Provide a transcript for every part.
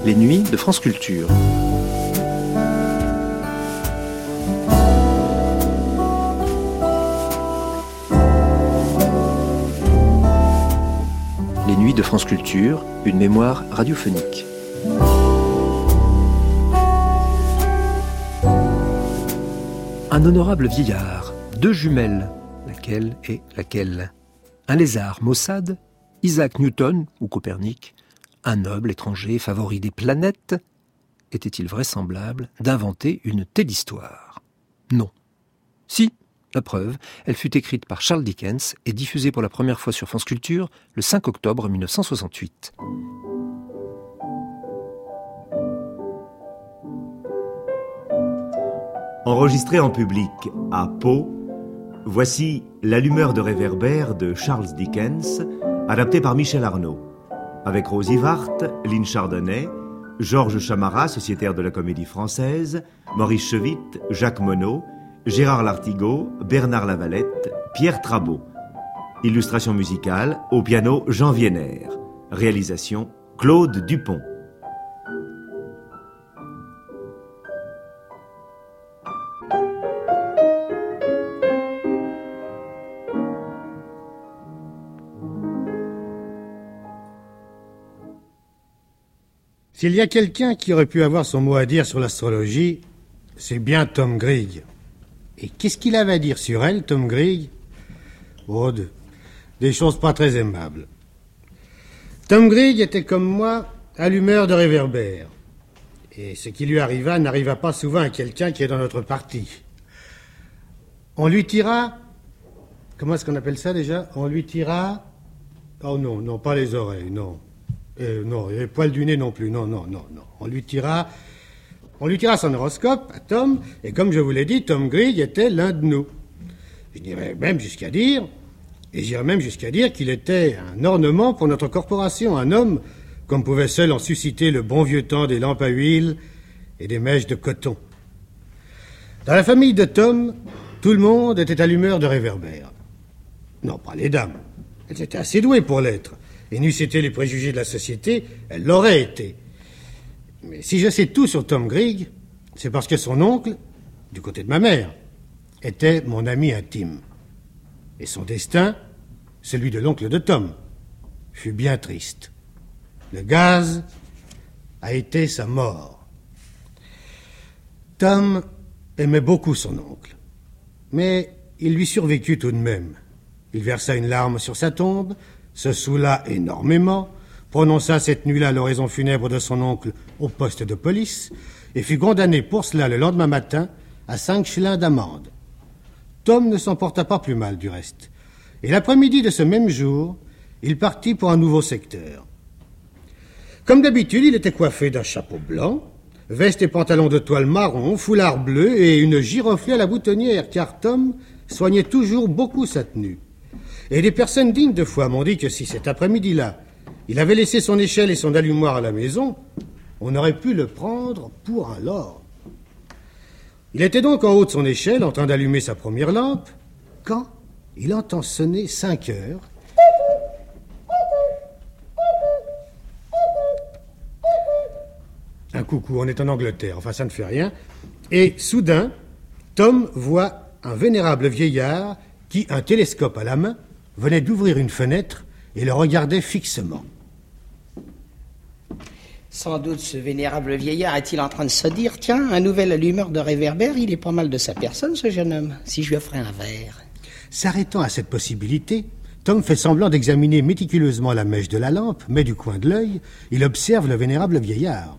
Les nuits de France Culture. Les nuits de France Culture, une mémoire radiophonique. Un honorable vieillard, deux jumelles, laquelle est laquelle? Un lézard, Maussade, Isaac Newton ou Copernic, un noble étranger favori des planètes. Était-il vraisemblable d'inventer une telle histoire? Non. Si, la preuve, elle fut écrite par Charles Dickens et diffusée pour la première fois sur France Culture le 5 octobre 1968. Enregistré en public à Pau, voici L'allumeur de réverbère de Charles Dickens, adapté par Michel Arnaud, avec Rosy Vart, Lynn Chardonnay, Georges Chamara, sociétaire de la Comédie Française, Maurice Chevitte, Jacques Monod, Gérard Lartigot, Bernard Lavalette, Pierre Trabeau. Illustration musicale, au piano Jean Vienner. Réalisation Claude Dupont. S'il y a quelqu'un qui aurait pu avoir son mot à dire sur l'astrologie, c'est bien Tom Grigg. Et qu'est-ce qu'il avait à dire sur elle, Tom Grigg? Oh, des choses pas très aimables. Tom Grigg était comme moi, allumeur de réverbère. Et ce qui lui arriva n'arriva pas souvent à quelqu'un qui est dans notre parti. On lui tira... Comment est-ce qu'on appelle ça déjà? On lui tira... Oh non, pas les oreilles, non. Non, et les poils du nez non plus, non. On lui tira son horoscope à Tom, et comme je vous l'ai dit, Tom Grigg était l'un de nous. J'irais même jusqu'à dire qu'il était un ornement pour notre corporation, un homme comme pouvait seul en susciter le bon vieux temps des lampes à huile et des mèches de coton. Dans la famille de Tom, tout le monde était allumeur de réverbère. Non, pas les dames. Elles étaient assez douées pour l'être. Et n'eussent été les préjugés de la société, elle l'aurait été. Mais si je sais tout sur Tom Grigg, c'est parce que son oncle, du côté de ma mère, était mon ami intime. Et son destin, celui de l'oncle de Tom, fut bien triste. Le gaz a été sa mort. Tom aimait beaucoup son oncle, mais il lui survécut tout de même. Il versa une larme sur sa tombe, se saoula énormément, prononça cette nuit-là l'oraison funèbre de son oncle au poste de police et fut condamné pour cela le lendemain matin à 5 shillings d'amende. Tom ne s'en porta pas plus mal du reste. Et l'après-midi de ce même jour, il partit pour un nouveau secteur. Comme d'habitude, il était coiffé d'un chapeau blanc, veste et pantalon de toile marron, foulard bleu et une giroflée à la boutonnière, car Tom soignait toujours beaucoup sa tenue. Et des personnes dignes de foi m'ont dit que si cet après-midi-là, il avait laissé son échelle et son allumoir à la maison, on aurait pu le prendre pour un lord. Il était donc en haut de son échelle, en train d'allumer sa première lampe, quand il entend sonner 5 heures. Un coucou, on est en Angleterre, enfin ça ne fait rien. Et soudain, Tom voit un vénérable vieillard qui, un télescope à la main, venait d'ouvrir une fenêtre et le regardait fixement. Sans doute ce vénérable vieillard est-il en train de se dire « Tiens, un nouvel allumeur de réverbère, il est pas mal de sa personne, ce jeune homme, si je lui offrais un verre. » S'arrêtant à cette possibilité, Tom fait semblant d'examiner méticuleusement la mèche de la lampe, mais du coin de l'œil, il observe le vénérable vieillard.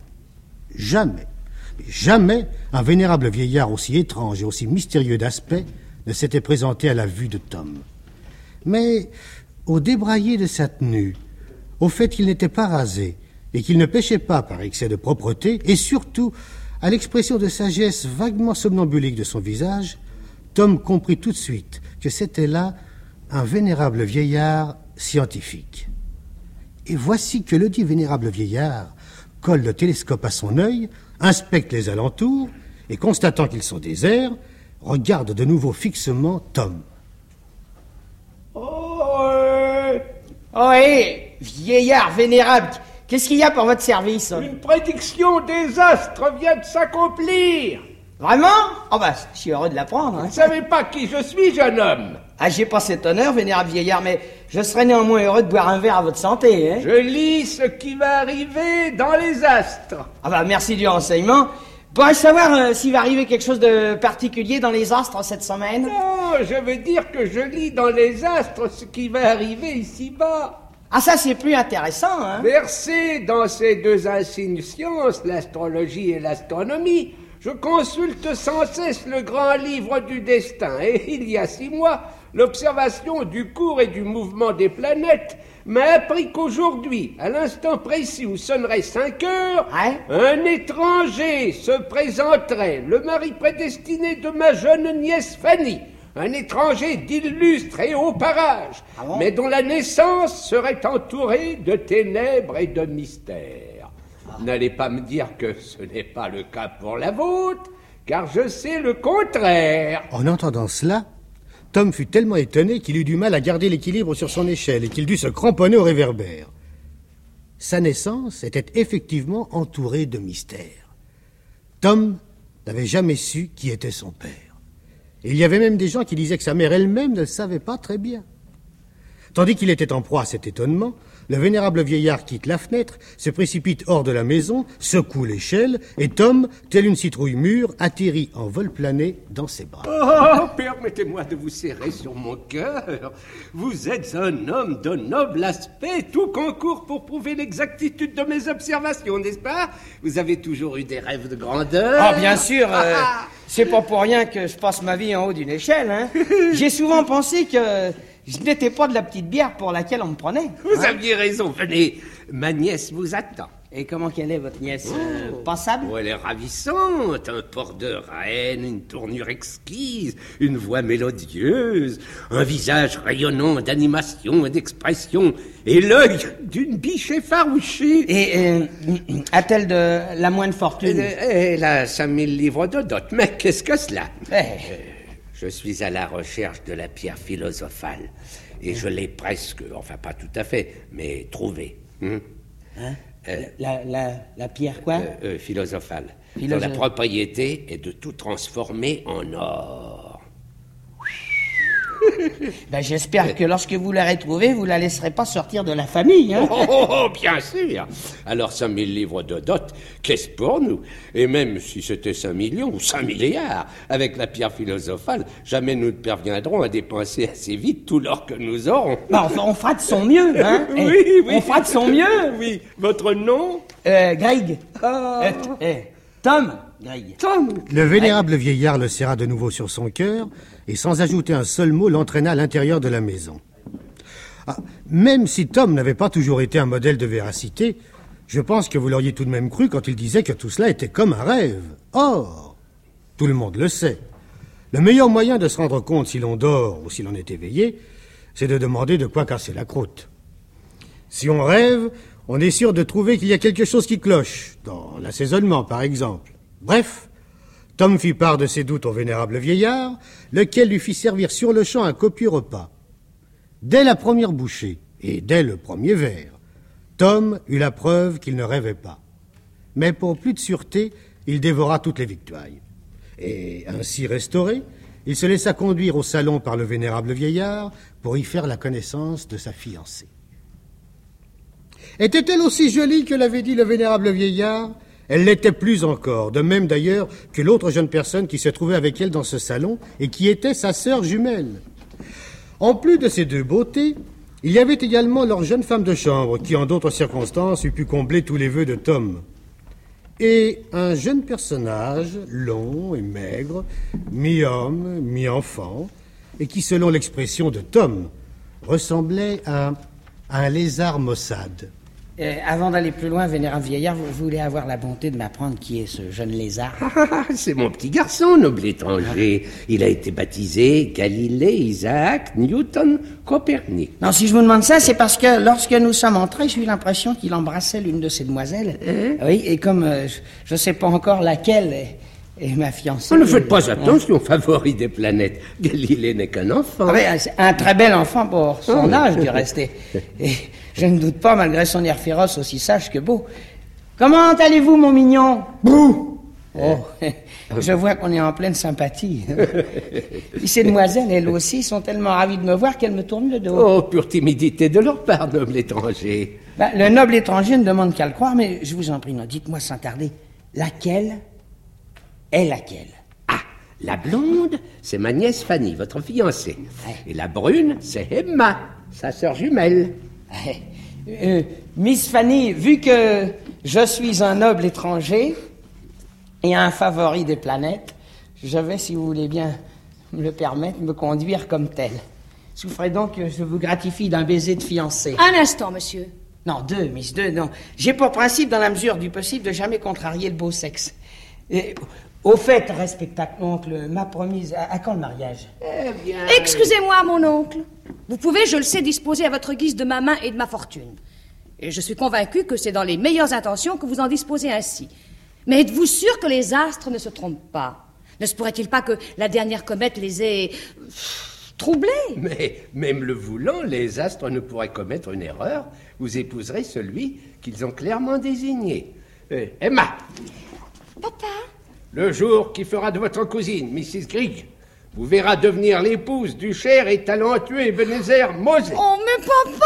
Jamais un vénérable vieillard aussi étrange et aussi mystérieux d'aspect ne s'était présenté à la vue de Tom. Mais au débraillé de sa tenue, au fait qu'il n'était pas rasé et qu'il ne péchait pas par excès de propreté, et surtout à l'expression de sagesse vaguement somnambulique de son visage, Tom comprit tout de suite que c'était là un vénérable vieillard scientifique. Et voici que le dit vénérable vieillard colle le télescope à son œil, inspecte les alentours et, constatant qu'ils sont déserts, regarde de nouveau fixement Tom. Oh, vieillard vénérable, Qu'est-ce qu'il y a pour votre service? Une prédiction des astres vient de s'accomplir. Vraiment? Oh bah, je suis heureux de l'apprendre. Vous ne savez pas qui je suis, jeune homme? Ah, j'ai pas cet honneur, vénérable vieillard, mais je serais néanmoins heureux de boire un verre à votre santé, hein? Je lis ce qui va arriver dans les astres. Ah bah, merci du renseignement. Pourrais-je savoir s'il va arriver quelque chose de particulier dans les astres cette semaine? Non, je veux dire que je lis dans les astres ce qui va arriver ici-bas. Ah, ça, c'est plus intéressant, hein? Versé dans ces deux insignes sciences, l'astrologie et l'astronomie, je consulte sans cesse le grand livre du destin. Et il y a 6 mois, l'observation du cours et du mouvement des planètes m'a appris qu'aujourd'hui, à l'instant précis où sonnerait 5 heures, un étranger se présenterait, le mari prédestiné de ma jeune nièce Fanny. Un étranger d'illustre et haut parage, mais dont la naissance serait entourée de ténèbres et de mystères. N'allez pas me dire que ce n'est pas le cas pour la vôtre, car je sais le contraire. En entendant cela, Tom fut tellement étonné qu'il eut du mal à garder l'équilibre sur son échelle et qu'il dut se cramponner au réverbère. Sa naissance était effectivement entourée de mystères. Tom n'avait jamais su qui était son père. Et il y avait même des gens qui disaient que sa mère elle-même ne le savait pas très bien. Tandis qu'il était en proie à cet étonnement, le vénérable vieillard quitte la fenêtre, se précipite hors de la maison, secoue l'échelle, et Tom, tel une citrouille mûre, atterrit en vol plané dans ses bras. Oh, permettez-moi de vous serrer sur mon cœur. Vous êtes un homme de noble aspect, tout concourt pour prouver l'exactitude de mes observations, n'est-ce pas? Vous avez toujours eu des rêves de grandeur. Ah, bien sûr, c'est pas pour rien que je passe ma vie en haut d'une échelle, hein. J'ai souvent pensé que je n'étais pas de la petite bière pour laquelle on me prenait. Vous aviez raison, venez, ma nièce vous attend. Et comment qu'elle est, votre nièce? Passable? Oh, elle est ravissante, un port de reine, une tournure exquise, une voix mélodieuse, un visage rayonnant d'animation et d'expression, et l'œil d'une biche effarouchée. Et a-t-elle de la moindre fortune? Elle a 5000 livres de dot, mais qu'est-ce que cela? Je suis à la recherche de la pierre philosophale, et je l'ai presque, enfin pas tout à fait, mais trouvée. La pierre quoi? Philosophale. Dont la propriété est de tout transformer en or. Ben, j'espère que lorsque vous l'aurez trouvée, vous la laisserez pas sortir de la famille, hein? Oh, bien sûr. Alors 5000 livres de dot, qu'est-ce pour nous? Et même si c'était 5 millions ou 5 milliards, avec la pierre philosophale, jamais nous ne parviendrons à dépenser assez vite tout l'or que nous aurons. Ben, on fera de son mieux, hein? Oui. On fera de son mieux. Oui. Votre nom? Greg. Tom. Greg. Tom. Le vénérable vieillard le serra de nouveau sur son cœur et sans ajouter un seul mot l'entraîna à l'intérieur de la maison. Même si Tom n'avait pas toujours été un modèle de véracité, je pense que vous l'auriez tout de même cru quand il disait que tout cela était comme un rêve. Or, tout le monde le sait. Le meilleur moyen de se rendre compte si l'on dort ou si l'on est éveillé, c'est de demander de quoi casser la croûte. Si on rêve, on est sûr de trouver qu'il y a quelque chose qui cloche, dans l'assaisonnement par exemple. Bref, Tom fit part de ses doutes au vénérable vieillard, lequel lui fit servir sur le champ un copieux repas. Dès la première bouchée, et dès le premier verre, Tom eut la preuve qu'il ne rêvait pas. Mais pour plus de sûreté, il dévora toutes les victuailles. Et ainsi restauré, il se laissa conduire au salon par le vénérable vieillard pour y faire la connaissance de sa fiancée. Était-elle aussi jolie que l'avait dit le vénérable vieillard? Elle l'était plus encore, de même d'ailleurs que l'autre jeune personne qui se trouvait avec elle dans ce salon et qui était sa sœur jumelle. En plus de ces deux beautés, il y avait également leur jeune femme de chambre qui, en d'autres circonstances, eût pu combler tous les vœux de Tom. Et un jeune personnage, long et maigre, mi-homme, mi-enfant, et qui, selon l'expression de Tom, ressemblait à un lézard maussade. Avant d'aller plus loin, vénérable vieillard, vous voulez avoir la bonté de m'apprendre qui est ce jeune lézard? C'est mon petit garçon, noble étranger. Il a été baptisé Galilée, Isaac, Newton, Copernic. Non, si je vous demande ça, c'est parce que lorsque nous sommes entrés, j'ai eu l'impression qu'il embrassait l'une de ces demoiselles. Oui, et comme je ne sais pas encore laquelle, Et ma fiancée... Ne faites pas attention, favori des planètes. Galilée n'est qu'un enfant. Ah ouais, c'est un très bel enfant pour son âge, du reste. Et je ne doute pas, malgré son air féroce, aussi sage que beau. Comment allez-vous, mon mignon? Bouh! Oh, je vois qu'on est en pleine sympathie. Et ces demoiselles, elles aussi, sont tellement ravies de me voir qu'elles me tournent le dos. Oh, pure timidité de leur part, noble étranger. Ben, le noble étranger ne demande qu'à le croire, mais je vous en prie, non, dites-moi sans tarder, laquelle est laquelle? Ah, la blonde, c'est ma nièce Fanny, votre fiancée. Ouais. Et la brune, c'est Emma, sa sœur jumelle. Miss Fanny, vu que je suis un noble étranger et un favori des planètes, je vais, si vous voulez bien me le permettre, me conduire comme tel. Souffrez donc que je vous gratifie d'un baiser de fiancée. Un instant, monsieur. Non, deux, Miss, deux, non. J'ai pour principe, dans la mesure du possible, de jamais contrarier le beau sexe. Et, au fait, respectable oncle, ma promise, à quand le mariage? Eh bien... Excusez-moi, mon oncle. Vous pouvez, je le sais, disposer à votre guise de ma main et de ma fortune. Et je suis convaincu que c'est dans les meilleures intentions que vous en disposez ainsi. Mais êtes-vous sûr que les astres ne se trompent pas? Ne se pourrait-il pas que la dernière comète les ait... troublés? Mais, même le voulant, les astres ne pourraient commettre une erreur. Vous épouserez celui qu'ils ont clairement désigné. Emma! Papa? Le jour qui fera de votre cousine, Mrs. Grigg, vous verra devenir l'épouse du cher et talentueux Ebenezer Mosey. Oh, mais papa...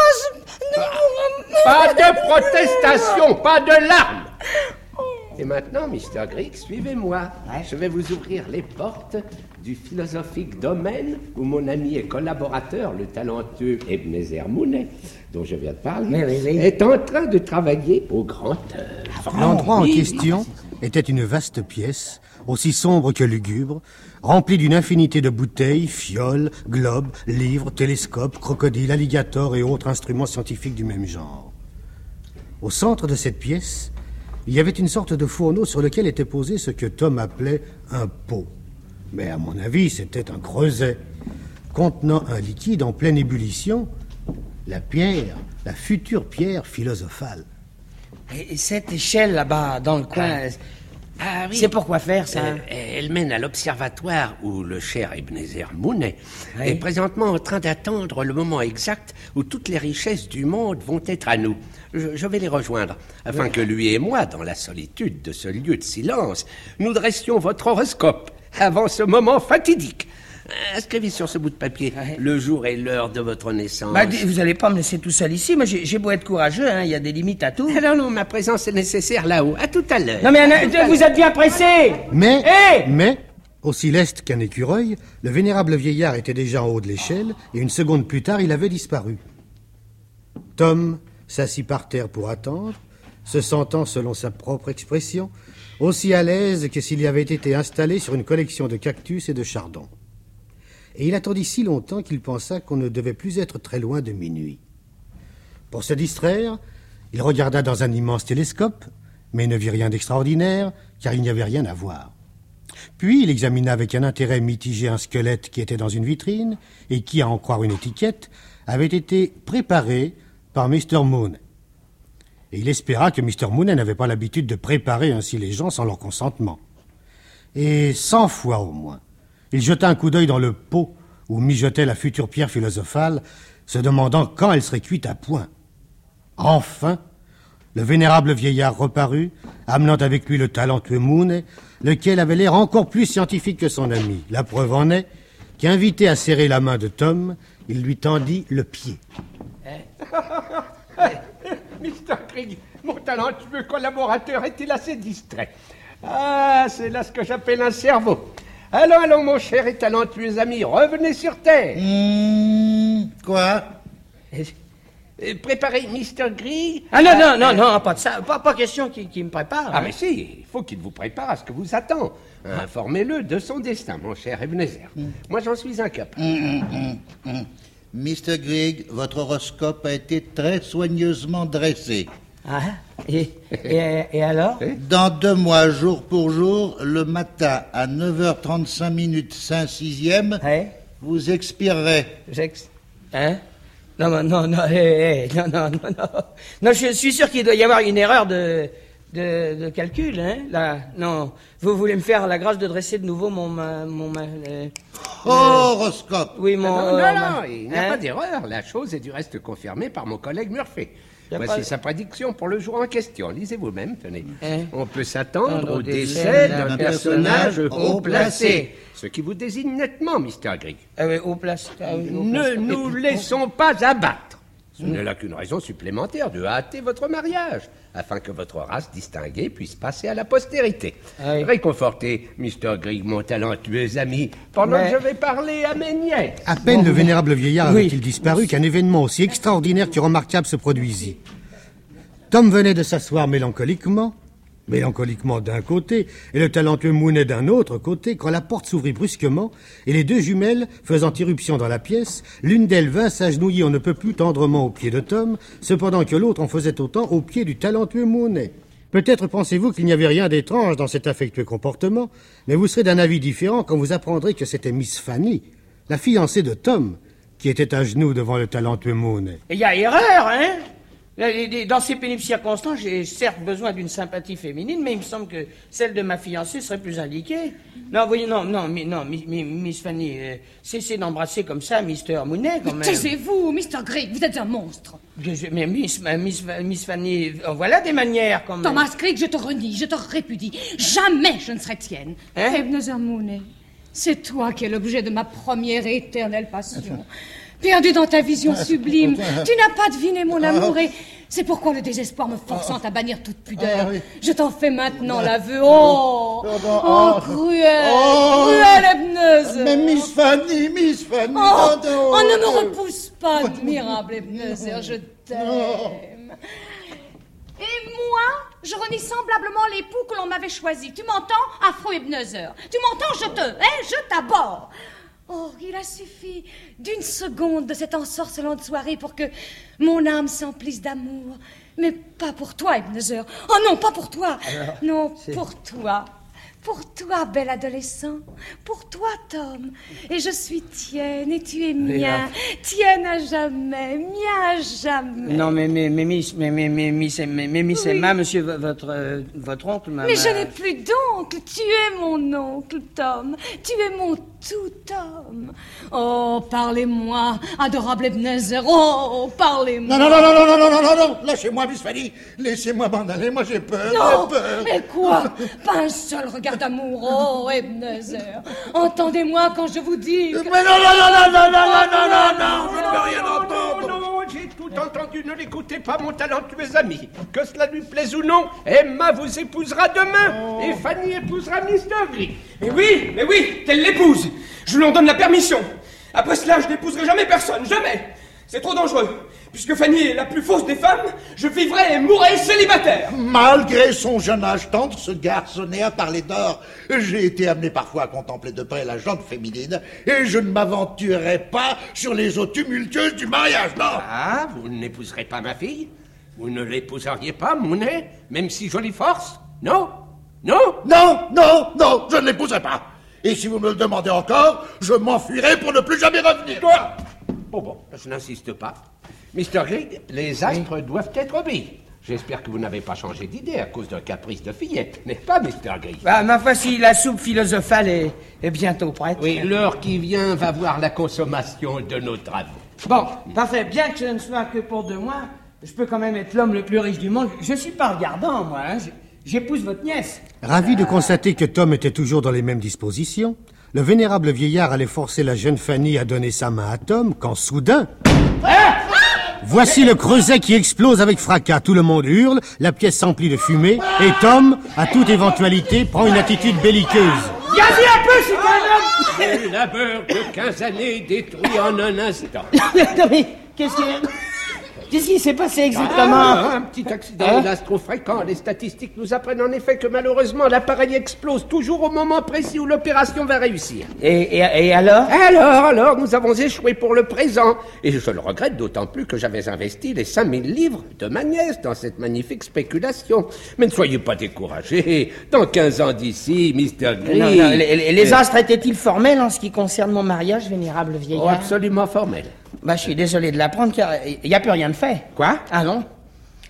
Pas de protestation, pas de larmes. Et maintenant, Mr. Grigg, suivez-moi. Je vais vous ouvrir les portes du philosophique domaine où mon ami et collaborateur, le talentueux Ebenezer Mosey, dont je viens de parler, est en train de travailler au grand œuvre. L'endroit en question était une vaste pièce, aussi sombre que lugubre, remplie d'une infinité de bouteilles, fioles, globes, livres, télescopes, crocodiles, alligators et autres instruments scientifiques du même genre. Au centre de cette pièce, il y avait une sorte de fourneau sur lequel était posé ce que Tom appelait un pot. Mais à mon avis, c'était un creuset, contenant un liquide en pleine ébullition, la pierre, la future pierre philosophale. Et cette échelle là-bas, dans le coin, Ah oui. c'est pour quoi faire, ça? Elle mène à l'observatoire où le cher Ebenezer Mosey est présentement en train d'attendre le moment exact où toutes les richesses du monde vont être à nous. Je vais les rejoindre, afin que lui et moi, dans la solitude de ce lieu de silence, nous dressions votre horoscope avant ce moment fatidique. Inscrivez sur ce bout de papier le jour et l'heure de votre naissance. Bah, vous allez pas me laisser tout seul ici. Moi, j'ai beau être courageux, hein, il y a des limites à tout. Non, ma présence est nécessaire là-haut. À tout à l'heure. Non, mais vous êtes bien pressé. Mais, aussi leste qu'un écureuil, le vénérable vieillard était déjà en haut de l'échelle, et une seconde plus tard, il avait disparu. Tom s'assit par terre pour attendre, se sentant, selon sa propre expression, aussi à l'aise que s'il y avait été installé sur une collection de cactus et de chardons. Et il attendit si longtemps qu'il pensa qu'on ne devait plus être très loin de minuit. Pour se distraire, il regarda dans un immense télescope, mais ne vit rien d'extraordinaire, car il n'y avait rien à voir. Puis il examina avec un intérêt mitigé un squelette qui était dans une vitrine, et qui, à en croire une étiquette, avait été préparé par Mr. Mosey. Et il espéra que Mr. Mosey n'avait pas l'habitude de préparer ainsi les gens sans leur consentement. Et 100 fois au moins, il jeta un coup d'œil dans le pot où mijotait la future pierre philosophale, se demandant quand elle serait cuite à point. Enfin, le vénérable vieillard reparut, amenant avec lui le talentueux Mosey, lequel avait l'air encore plus scientifique que son ami. La preuve en est qu'invité à serrer la main de Tom, il lui tendit le pied. Mr. Grigg, mon talentueux collaborateur est-il assez distrait? Ah, c'est là ce que j'appelle un cerveau. Allons, mon cher et talentueux ami, revenez sur Terre. Quoi? Préparez Mr. Grigg. Ah non, pas de ça. Pas question qu'il me prépare. Ah, mais si, il faut qu'il vous prépare à ce que vous attend. Informez-le de son destin, mon cher Ebenezer. Moi, j'en suis incapable. Mr. Grigg, votre horoscope a été très soigneusement dressé. Ah, et alors? Dans 2 mois, jour pour jour, le matin à 9h35 minutes 5/6, vous expirerez. Hein? Non, non, je suis sûr qu'il doit y avoir une erreur de de calcul, hein? Là, non. Vous voulez me faire la grâce de dresser de nouveau mon horoscope. Oui, mon... Non, il n'y a pas d'erreur. La chose est du reste confirmée par mon collègue Murphy. Voici sa prédiction pour le jour en question. Lisez vous-même, tenez. On peut s'attendre au décès d'un personnage haut placé. Ce qui vous désigne nettement, Mr. Grigg. Ah oui, haut placé. Ne nous laissons pas abattre. Ce n'est là qu'une raison supplémentaire de hâter votre mariage, afin que votre race distinguée puisse passer à la postérité. Réconfortez, Mr. Grigg, mon talentueux ami, pendant que je vais parler à mes nièces. À peine le vénérable vieillard avait-il disparu qu'un événement aussi extraordinaire que remarquable se produisit. Tom venait de s'asseoir mélancoliquement d'un côté, et le talentueux Mounet d'un autre côté, quand la porte s'ouvrit brusquement, et les deux jumelles, faisant irruption dans la pièce, l'une d'elles vint s'agenouiller on ne peut plus tendrement aux pieds de Tom, cependant que l'autre en faisait autant aux pieds du talentueux Mounet. Peut-être pensez-vous qu'il n'y avait rien d'étrange dans cet affectueux comportement, mais vous serez d'un avis différent quand vous apprendrez que c'était Miss Fanny, la fiancée de Tom, qui était à genoux devant le talentueux Mounet. Il y a erreur, hein? Dans ces pénibles circonstances, j'ai certes besoin d'une sympathie féminine, mais il me semble que celle de ma fiancée serait plus indiquée. Non, voyez, non, Miss Fanny, cessez d'embrasser comme ça Mr. Mounet, quand même. Taisez-vous, Mr. Grigg, vous êtes un monstre. Mais Miss Fanny, voilà des manières, quand même. Thomas Grigg, je te renie, je te répudie. Jamais je ne serai tienne. Ebenezer Mounet, c'est toi qui es l'objet de ma première et éternelle passion. Perdu dans ta vision sublime, tu n'as pas deviné mon amour et c'est pourquoi le désespoir me forçant à bannir toute pudeur. Je t'en fais maintenant l'aveu. Cruel Ebenezer. Mais Miss Fanny, ne me repousse pas, admirable Ebenezer, je t'aime. Et moi, je renie semblablement l'époux que l'on m'avait choisi. Tu m'entends, affreux Ebenezer? Tu m'entends, je t'abhorre. Oh, il a suffi d'une seconde de cette ensorcelante soirée pour que mon âme s'emplisse d'amour. Mais pas pour toi, Ebenezer. Oh non, pas pour toi. Alors, non, pour toi. Pour toi, bel adolescent. Pour toi, Tom. Et je suis tienne, et tu es mien. Tienne à jamais, mien à jamais. Non, mais Miss Emma, monsieur, votre oncle, maman. Mais je n'ai plus d'oncle. Tu es mon oncle, Tom. Tu es mon tout, Tom. Oh, parlez-moi, adorable Ebenezer. Oh, parlez-moi. Non. Lâchez-moi, Miss Fanny. Laissez-moi m'en aller. Moi, j'ai peur. Non, mais quoi? Pas un seul regard d'amour. Oh, Ebenezer. Entendez-moi quand je vous dis que... Mais non, je ne veux rien entendre. Non, j'ai tout entendu. Ne l'écoutez pas, mon talentueux ami. Que cela lui plaise ou non, Emma vous épousera demain. Et Fanny épousera Mr. Grigg. Mais oui, qu'elle l'épouse. Je lui en donne la permission. Après cela, je n'épouserai jamais personne, jamais. C'est trop dangereux. Puisque Fanny est la plus fausse des femmes, je vivrai et mourrai célibataire. Malgré son jeune âge tendre, ce garçonnet a parlé d'or. J'ai été amené parfois à contempler de près la jante féminine, et je ne m'aventurerai pas sur les eaux tumultueuses du mariage, non. Ah, vous n'épouserez pas ma fille? Vous ne l'épouseriez pas, Mounet, même si jolie force? Non, je ne l'épouserai pas. Et si vous me le demandez encore, je m'enfuirai pour ne plus jamais revenir. Bon, je n'insiste pas. Mr. Grigg, les astres doivent être obéis. J'espère que vous n'avez pas changé d'idée à cause d'un caprice de fillette, n'est-ce pas, Mr. Grigg? Ma foi, si la soupe philosophale est bientôt prête. Oui, l'heure qui vient va voir la consommation de nos travaux. Bon, parfait. Bien que ce ne soit que pour 2 mois, je peux quand même être l'homme le plus riche du monde. Je suis pas regardant, moi. Hein. J'épouse votre nièce. Ravi de constater que Tom était toujours dans les mêmes dispositions, le vénérable vieillard allait forcer la jeune Fanny à donner sa main à Tom, quand soudain... Voici le creuset qui explose avec fracas. Tout le monde hurle, la pièce s'emplit de fumée, et Tom, à toute éventualité, prend une attitude belliqueuse. Viens-y un peu, c'est un homme! Le labeur de 15 années détruit en un instant. Non mais, qu'est-ce qui s'est passé exactement? Un petit accident, hélas, trop fréquent. Les statistiques nous apprennent en effet que malheureusement l'appareil explose toujours au moment précis où l'opération va réussir. Et alors? Alors, nous avons échoué pour le présent. Et je le regrette d'autant plus que j'avais investi les 5000 livres de ma nièce dans cette magnifique spéculation. Mais ne soyez pas découragés. Dans 15 ans d'ici, Mr. Grigg... Non, les astres étaient-ils formels en ce qui concerne mon mariage, vénérable vieillard? Oh, absolument formel. Je suis désolé de l'apprendre car il n'y a plus rien de fait. Quoi? Ah non.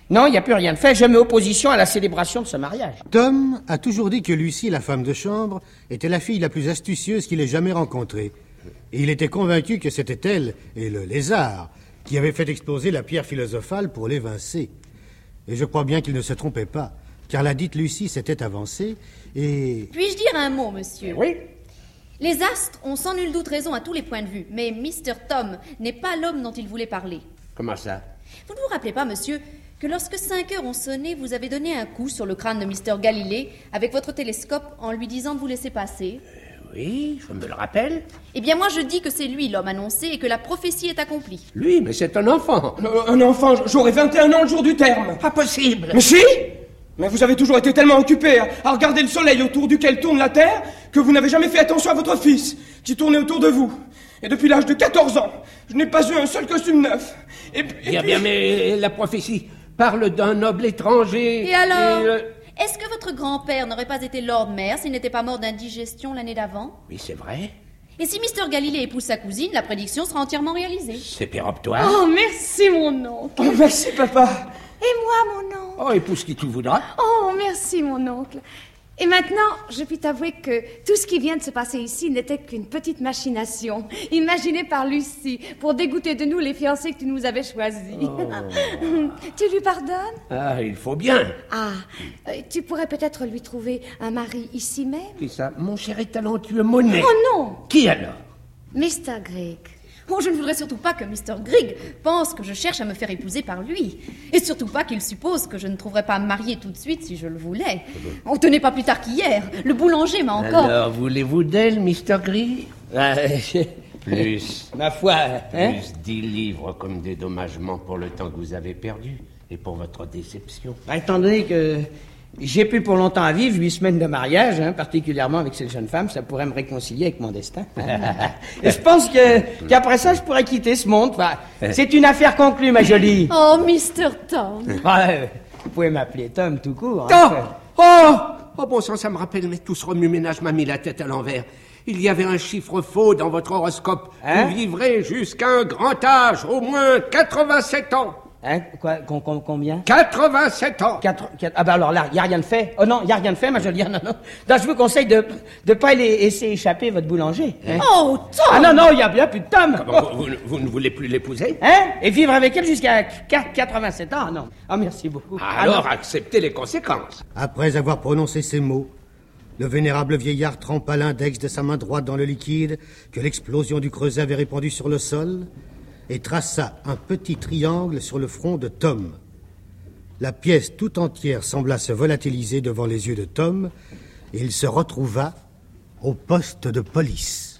Non, il n'y a plus rien de fait. Je mets opposition à la célébration de ce mariage. Tom a toujours dit que Lucie, la femme de chambre, était la fille la plus astucieuse qu'il ait jamais rencontrée. Et il était convaincu que c'était elle et le lézard qui avaient fait exploser la pierre philosophale pour l'évincer. Et je crois bien qu'il ne se trompait pas, car la dite Lucie s'était avancée et... Puis-je dire un mot, monsieur? Oui. Les astres ont sans nul doute raison à tous les points de vue, mais Mr. Tom n'est pas l'homme dont il voulait parler. Comment ça? Vous ne vous rappelez pas, monsieur, que lorsque 5 heures ont sonné, vous avez donné un coup sur le crâne de Mr. Galilée avec votre télescope en lui disant de vous laisser passer? Oui, je me le rappelle. Eh bien, moi, je dis que c'est lui l'homme annoncé et que la prophétie est accomplie. Lui, mais c'est un enfant. Un enfant, j'aurai 21 ans le jour du terme. Pas possible. Mais si! Mais vous avez toujours été tellement occupé à regarder le soleil autour duquel tourne la Terre que vous n'avez jamais fait attention à votre fils, qui tournait autour de vous. Et depuis l'âge de 14 ans, je n'ai pas eu un seul costume neuf. Bien, mais la prophétie parle d'un noble étranger. Et alors est-ce que votre grand-père n'aurait pas été Lord Mayor s'il n'était pas mort d'indigestion l'année d'avant? Oui, c'est vrai. Et si Mr. Galilée épouse sa cousine, la prédiction sera entièrement réalisée. C'est péremptoire. Oh, merci, mon oncle. Oh, merci, papa. Et moi, mon oncle. Oh, épouse qui tu voudras. Oh, merci, mon oncle. Et maintenant, je puis t'avouer que tout ce qui vient de se passer ici n'était qu'une petite machination, imaginée par Lucie, pour dégoûter de nous les fiancés que tu nous avais choisis. Oh. Tu lui pardonnes? Ah, il faut bien. Ah, tu pourrais peut-être lui trouver un mari ici même? Qui ça? Mon cher et talentueux Monet. Oh non! Qui alors? Mr. Grigg. Oh, je ne voudrais surtout pas que Mr. Grigg pense que je cherche à me faire épouser par lui. Et surtout pas qu'il suppose que je ne trouverais pas à me marier tout de suite si je le voulais. On tenait pas plus tard qu'hier. Le boulanger m'a encore... Alors, voulez-vous d'elle, Mr. Grigg? Plus. Ma foi, hein? Plus 10 livres comme dédommagement pour le temps que vous avez perdu et pour votre déception. Étant donné que j'ai plus pour longtemps à vivre, 8 semaines de mariage, hein, particulièrement avec cette jeune femme, ça pourrait me réconcilier avec mon destin. Et je pense qu'après ça, je pourrais quitter ce monde. Enfin, c'est une affaire conclue, ma jolie. Oh, Mr. Tom. Ouais, vous pouvez m'appeler Tom tout court. Hein. Oh, bon sang, ça me rappelle, mais tout ce remue-ménage m'a mis la tête à l'envers. Il y avait un chiffre faux dans votre horoscope. Hein? Vous vivrez jusqu'à un grand âge, au moins 87 ans. Hein? Quoi? Combien? 87 ans. Ah ben alors là, il n'y a rien de fait. Oh non, il n'y a rien de fait, ma jolie. Non. Donc, je vous conseille de ne pas laisser échapper votre boulanger. Hein? Oh, Tom! Ah non, il n'y a bien plus de Tom. Comment, vous ne voulez plus l'épouser? Hein? Et vivre avec elle jusqu'à 87 ans? Non. Ah, merci beaucoup. Alors, acceptez les conséquences. Après avoir prononcé ces mots, le vénérable vieillard trempa l'index de sa main droite dans le liquide que l'explosion du creuset avait répandu sur le sol et traça un petit triangle sur le front de Tom. La pièce tout entière sembla se volatiliser devant les yeux de Tom et il se retrouva au poste de police.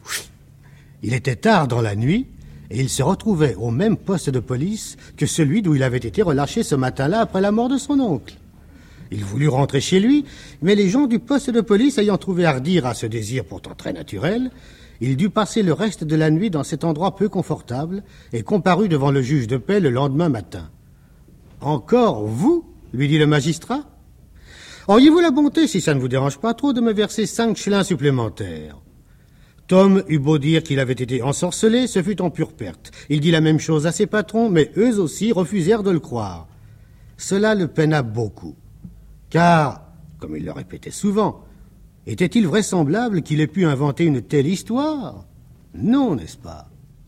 Il était tard dans la nuit et il se retrouvait au même poste de police que celui d'où il avait été relâché ce matin-là après la mort de son oncle. Il voulut rentrer chez lui, mais les gens du poste de police ayant trouvé à redire à ce désir pourtant très naturel, il dut passer le reste de la nuit dans cet endroit peu confortable et comparut devant le juge de paix le lendemain matin. « Encore vous ?» lui dit le magistrat. « Auriez-vous la bonté, si ça ne vous dérange pas trop, de me verser 5 chelins supplémentaires ?» Tom eut beau dire qu'il avait été ensorcelé, ce fut en pure perte. Il dit la même chose à ses patrons, mais eux aussi refusèrent de le croire. Cela le peina beaucoup. Car, comme il le répétait souvent, était-il vraisemblable qu'il ait pu inventer une telle histoire? Non, n'est-ce pas?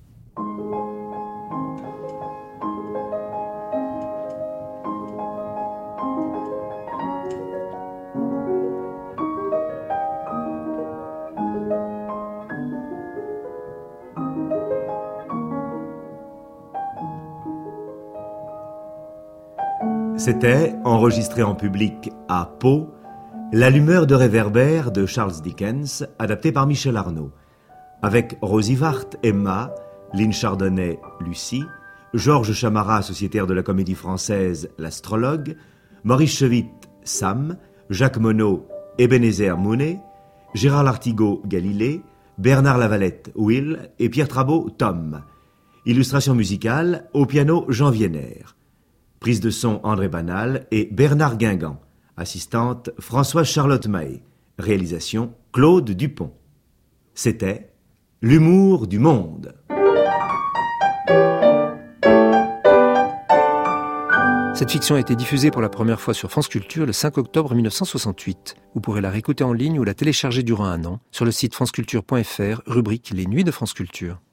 C'était, enregistré en public à Pau, L'allumeur de réverbère de Charles Dickens, adapté par Michel Arnaud, avec Rosie Vart, Emma, Lynn Chardonnay, Lucie, Georges Chamara, sociétaire de la Comédie Française, l'astrologue, Maurice Chevitte, Sam, Jacques Monod, Ebenezer Mounet, Gérard Lartigot, Galilée, Bernard Lavalette, Will et Pierre Trabeau, Tom. Illustration musicale, au piano Jean Vienner. Prise de son André Banal et Bernard Guingamp. Assistante Françoise Charlotte Mahé. Réalisation Claude Dupont. C'était L'humour du monde. Cette fiction a été diffusée pour la première fois sur France Culture le 5 octobre 1968. Vous pourrez la réécouter en ligne ou la télécharger durant un an sur le site franceculture.fr, rubrique Les Nuits de France Culture.